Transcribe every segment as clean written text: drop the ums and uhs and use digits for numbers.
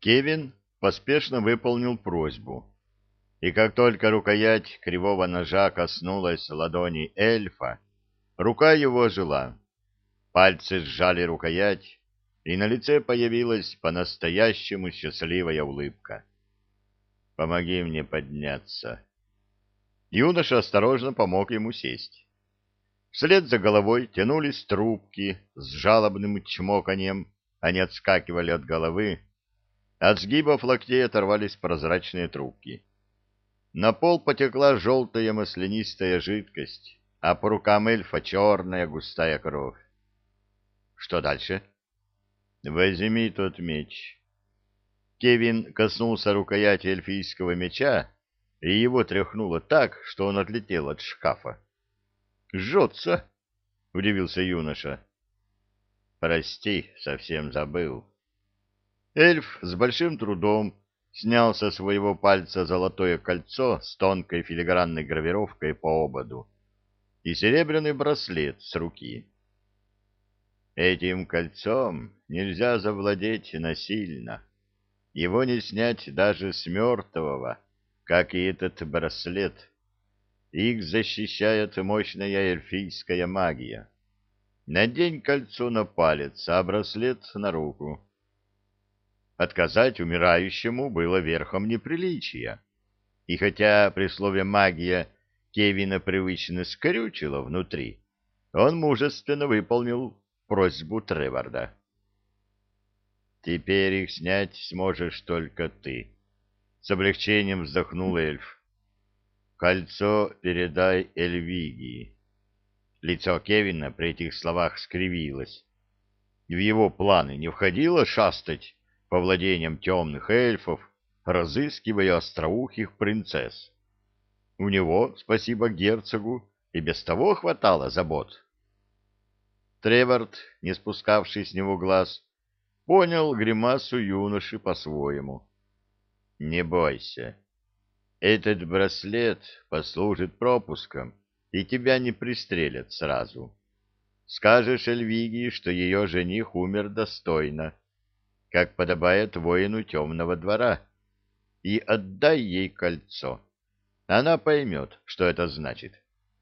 Кевин поспешно выполнил просьбу, и как только рукоять кривого ножа коснулась ладони эльфа, рука его ожила. Пальцы сжали рукоять, и на лице появилась по-настоящему счастливая улыбка. «Помоги мне подняться». Юноша осторожно помог ему сесть. Вслед за головой тянулись трубки с жалобным чмоканьем, они отскакивали от головы, от сгибов локтей оторвались прозрачные трубки. На пол потекла желтая маслянистая жидкость, а по рукам эльфа черная густая кровь. Что дальше? Возьми тот меч. Кевин коснулся рукояти эльфийского меча, и его тряхнуло так, что он отлетел от шкафа. «Жжется!» — удивился юноша. «Прости, совсем забыл». Эльф с большим трудом снял со своего пальца золотое кольцо с тонкой филигранной гравировкой по ободу и серебряный браслет с руки. Этим кольцом нельзя завладеть насильно. Его не снять даже с мертвого, как и этот браслет. Их защищает мощная эльфийская магия. Надень кольцо на палец, а браслет на руку. Отказать умирающему было верхом неприличия. И хотя при слове «магия» Кевина привычно скрючило внутри, он мужественно выполнил просьбу Треварда. «Теперь их снять сможешь только ты», — с облегчением вздохнул эльф. «Кольцо передай Эльвигии». Лицо Кевина при этих словах скривилось. В его планы не входило шастать по владениям темных эльфов, разыскивая остроухих принцесс. У него, спасибо герцогу, и без того хватало забот. Тревард, не спускавший с него глаз, понял гримасу юноши по-своему. «Не бойся. Этот браслет послужит пропуском, и тебя не пристрелят сразу. Скажешь Эльвиге, что ее жених умер достойно, как подобает воину темного двора, и отдай ей кольцо. Она поймет, что это значит».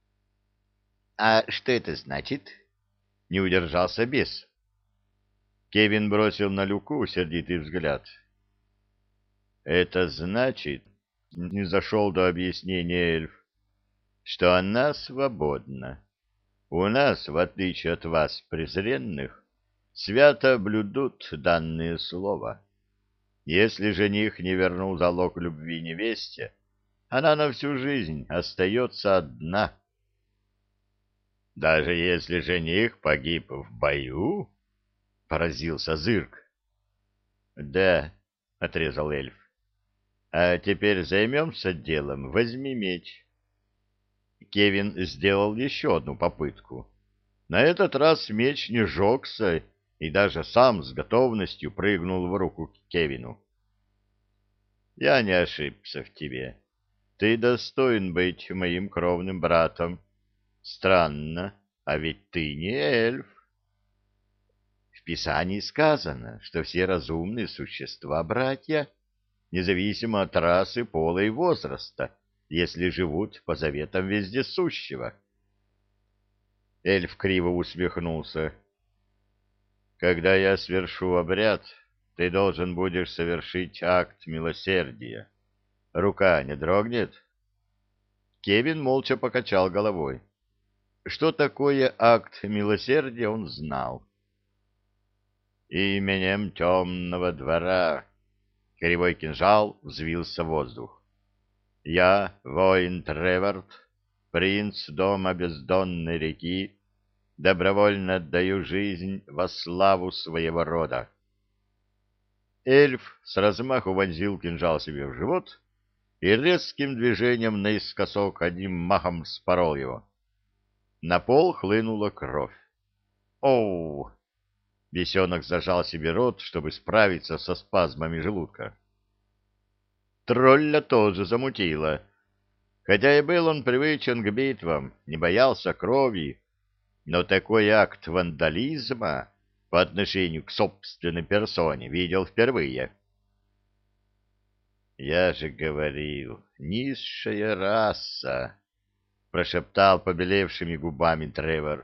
«А что это значит?» — не удержался бес. Кевин бросил на Люку сердитый взгляд. «Это значит, — не зашел до объяснения эльф, — что она свободна. У нас, в отличие от вас, презренных, свято блюдут данное слово. Если жених не вернул залог любви невесте, она на всю жизнь остается одна». «Даже если жених погиб в бою?» — поразился Зырк. «Да», — отрезал эльф. «А теперь займемся делом. Возьми меч». Кевин сделал еще одну попытку. На этот раз меч не жегся и даже сам с готовностью прыгнул в руку Кевину. «Я не ошибся в тебе. Ты достоин быть моим кровным братом. Странно, а ведь ты не эльф». В Писании сказано, что все разумные существа — братья, независимо от расы, пола и возраста, если живут по заветам Вездесущего. Эльф криво усмехнулся. «Когда я свершу обряд, ты должен будешь совершить акт милосердия. Рука не дрогнет?» Кевин молча покачал головой. Что такое акт милосердия, он знал. «Именем темного двора!» Кривой кинжал взвился в воздух. «Я, воин Тревард, принц дома бездонной реки, добровольно отдаю жизнь во славу своего рода». Эльф с размаху вонзил кинжал себе в живот и резким движением наискосок одним махом спорол его. На пол хлынула кровь. «Оу!» Бесенок зажал себе рот, чтобы справиться со спазмами желудка. Тролля тоже замутило. Хотя и был он привычен к битвам, не боялся крови, но такой акт вандализма по отношению к собственной персоне видел впервые. Я же говорил, низшая раса, — прошептал побелевшими губами Треворд.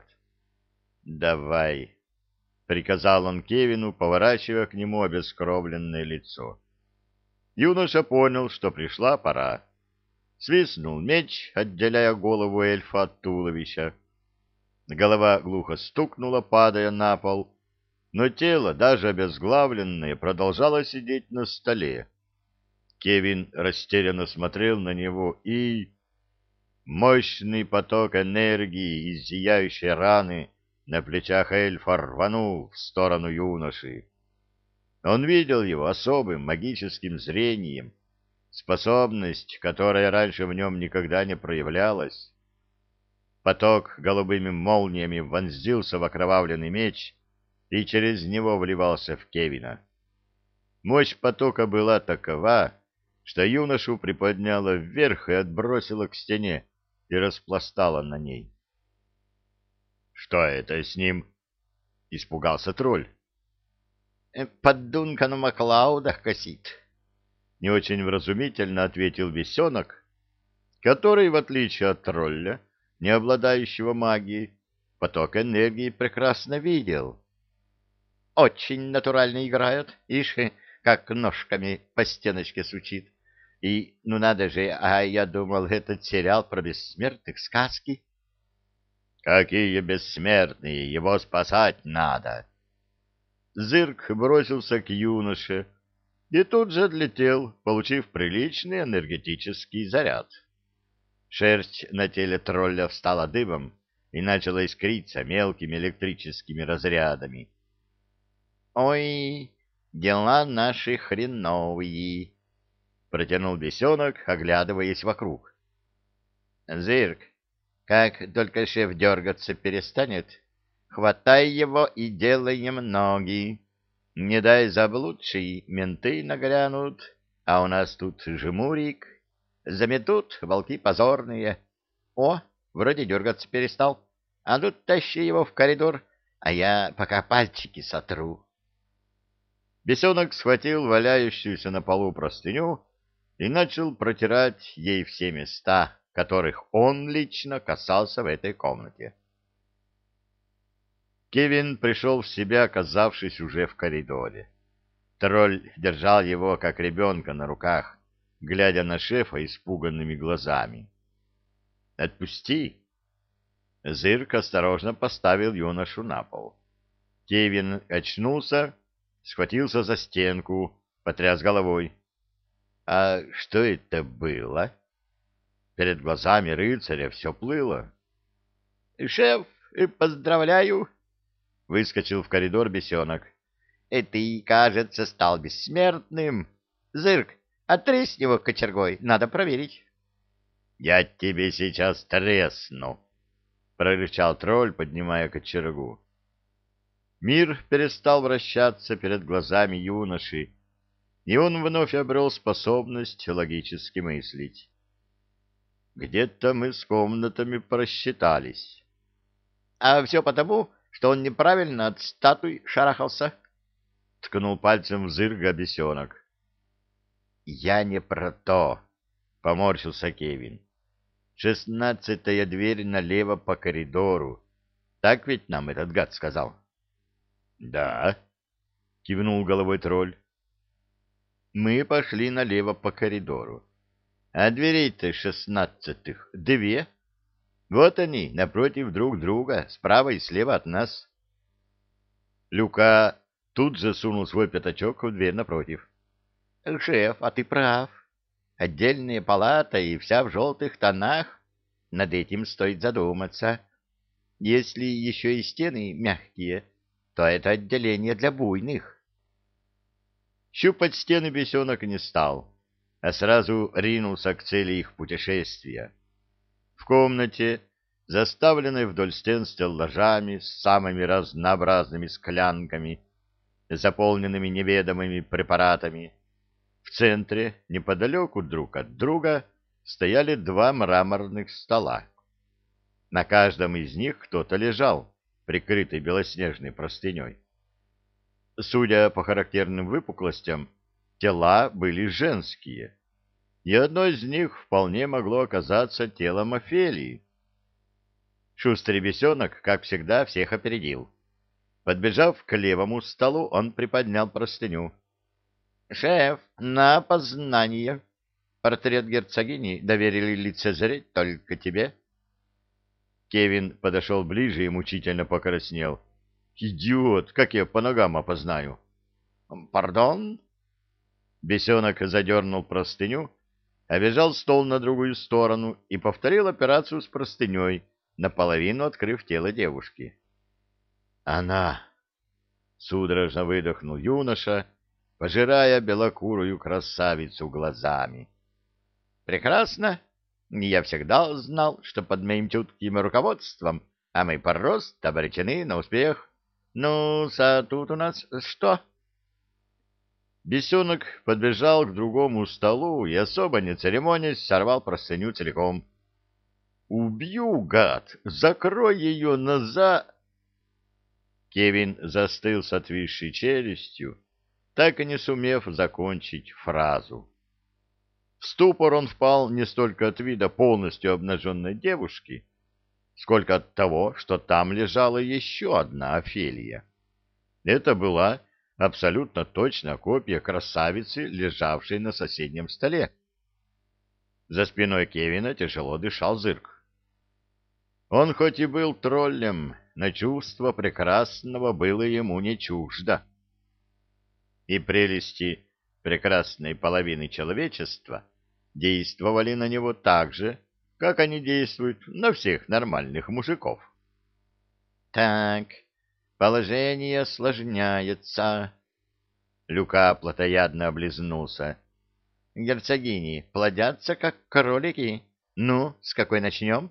Давай, — приказал он Кевину, поворачивая к нему обескровленное лицо. Юноша понял, что пришла пора. Свистнул меч, отделяя голову эльфа от туловища. Голова глухо стукнула, падая на пол, но тело, даже обезглавленное, продолжало сидеть на столе. Кевин растерянно смотрел на него, и мощный поток энергии из зияющей раны на плечах эльфа рванул в сторону юноши. Он видел его особым магическим зрением, способность, которая раньше в нем никогда не проявлялась. Поток голубыми молниями вонзился в окровавленный меч и через него вливался в Кевина. Мощь потока была такова, что юношу приподняла вверх и отбросила к стене и распластала на ней. — Что это с ним? — испугался тролль. — Поддунка на Маклаудах косит, — не очень вразумительно ответил бесенок, который, в отличие от тролля, не обладающего магией, поток энергии прекрасно видел. — Очень натурально играет, ишь, как ножками по стеночке сучит. И, ну надо же, а я думал, этот сериал про бессмертных, сказки. — Какие бессмертные, его спасать надо! Зырк бросился к юноше и тут же отлетел, получив приличный энергетический заряд. Шерсть на теле тролля встала дыбом и начала искриться мелкими электрическими разрядами. — Ой, дела наши хреновые! — протянул бесенок, оглядываясь вокруг. — Зырк, как только шеф дергаться перестанет, хватай его и делаем ноги. Не дай заблудший, менты нагрянут, а у нас тут жмурик. Заметут волки позорные. О, вроде дергаться перестал. А тут тащи его в коридор, а я пока пальчики сотру. Бесенок схватил валяющуюся на полу простыню и начал протирать ей все места, которых он лично касался в этой комнате. Кевин пришел в себя, оказавшись уже в коридоре. Тролль держал его, как ребенка, на руках, глядя на шефа испуганными глазами. «Отпусти!» Зырк осторожно поставил юношу на пол. Кевин очнулся, схватился за стенку, потряс головой. «А что это было?» Перед глазами рыцаря все плыло. «Шеф, поздравляю!» — выскочил в коридор бесенок. «Ты, кажется, стал бессмертным. Зырк, отрезь его кочергой, надо проверить». «Я тебе сейчас тресну!» — прорычал тролль, поднимая кочергу. Мир перестал вращаться перед глазами юноши, и он вновь обрел способность логически мыслить. Где-то мы с комнатами просчитались. — А все потому, что он неправильно от статуй шарахался, — ткнул пальцем в Зырга бесенок. — Я не про то, — поморщился Кевин. — 16-я дверь налево по коридору. Так ведь нам этот гад сказал? — Да, — кивнул головой тролль. Мы пошли налево по коридору. А дверей-то 16-х 2. Вот они, напротив друг друга, справа и слева от нас. Люка тут же сунул свой пятачок в дверь напротив. — Шеф, а ты прав. Отдельная палата и вся в желтых тонах. Над этим стоит задуматься. Если еще и стены мягкие, то это отделение для буйных. Щупать стены бесенок не стал, а сразу ринулся к цели их путешествия. В комнате, заставленной вдоль стен стеллажами с самыми разнообразными склянками, заполненными неведомыми препаратами, в центре, неподалеку друг от друга, стояли 2 мраморных стола. На каждом из них кто-то лежал, прикрытый белоснежной простыней. Судя по характерным выпуклостям, тела были женские, и одно из них вполне могло оказаться телом Офелии. Шустрый бесенок, как всегда, всех опередил. Подбежав к левому столу, он приподнял простыню. — Шеф, на опознание. Портрет герцогини доверили лицезреть только тебе. Кевин подошел ближе и мучительно покраснел. — Идиот, как я по ногам опознаю? — Пардон? Бесенок задернул простыню, обежал стол на другую сторону и повторил операцию с простыней, наполовину открыв тело девушки. «Она!» — судорожно выдохнул юноша, пожирая белокурую красавицу глазами. «Прекрасно! Я всегда знал, что под моим чутким руководством, а мы просто обречены на успех. Ну-са, тут у нас что?» Бесенок подбежал к другому столу и, особо не церемонясь, сорвал простыню целиком. «Убью, гад! Закрой ее назад!» Кевин застыл с отвисшей челюстью, так и не сумев закончить фразу. В ступор он впал не столько от вида полностью обнаженной девушки, сколько от того, что там лежала еще одна Офелия. Это была абсолютно точно копия красавицы, лежавшей на соседнем столе. За спиной Кевина тяжело дышал Зырк. Он хоть и был троллем, но чувство прекрасного было ему не чуждо. И прелести прекрасной половины человечества действовали на него так же, как они действуют на всех нормальных мужиков. «Так, положение осложняется». Люка плотоядно облизнулся. «Герцогини плодятся, как кролики. Ну, с какой начнем?»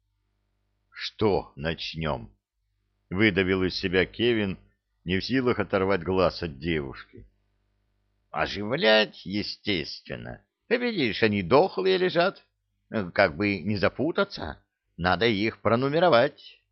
«Что начнем?» — выдавил из себя Кевин, не в силах оторвать глаз от девушки. «Оживлять, естественно. Видишь, они дохлые лежат. Как бы не запутаться, надо их пронумеровать.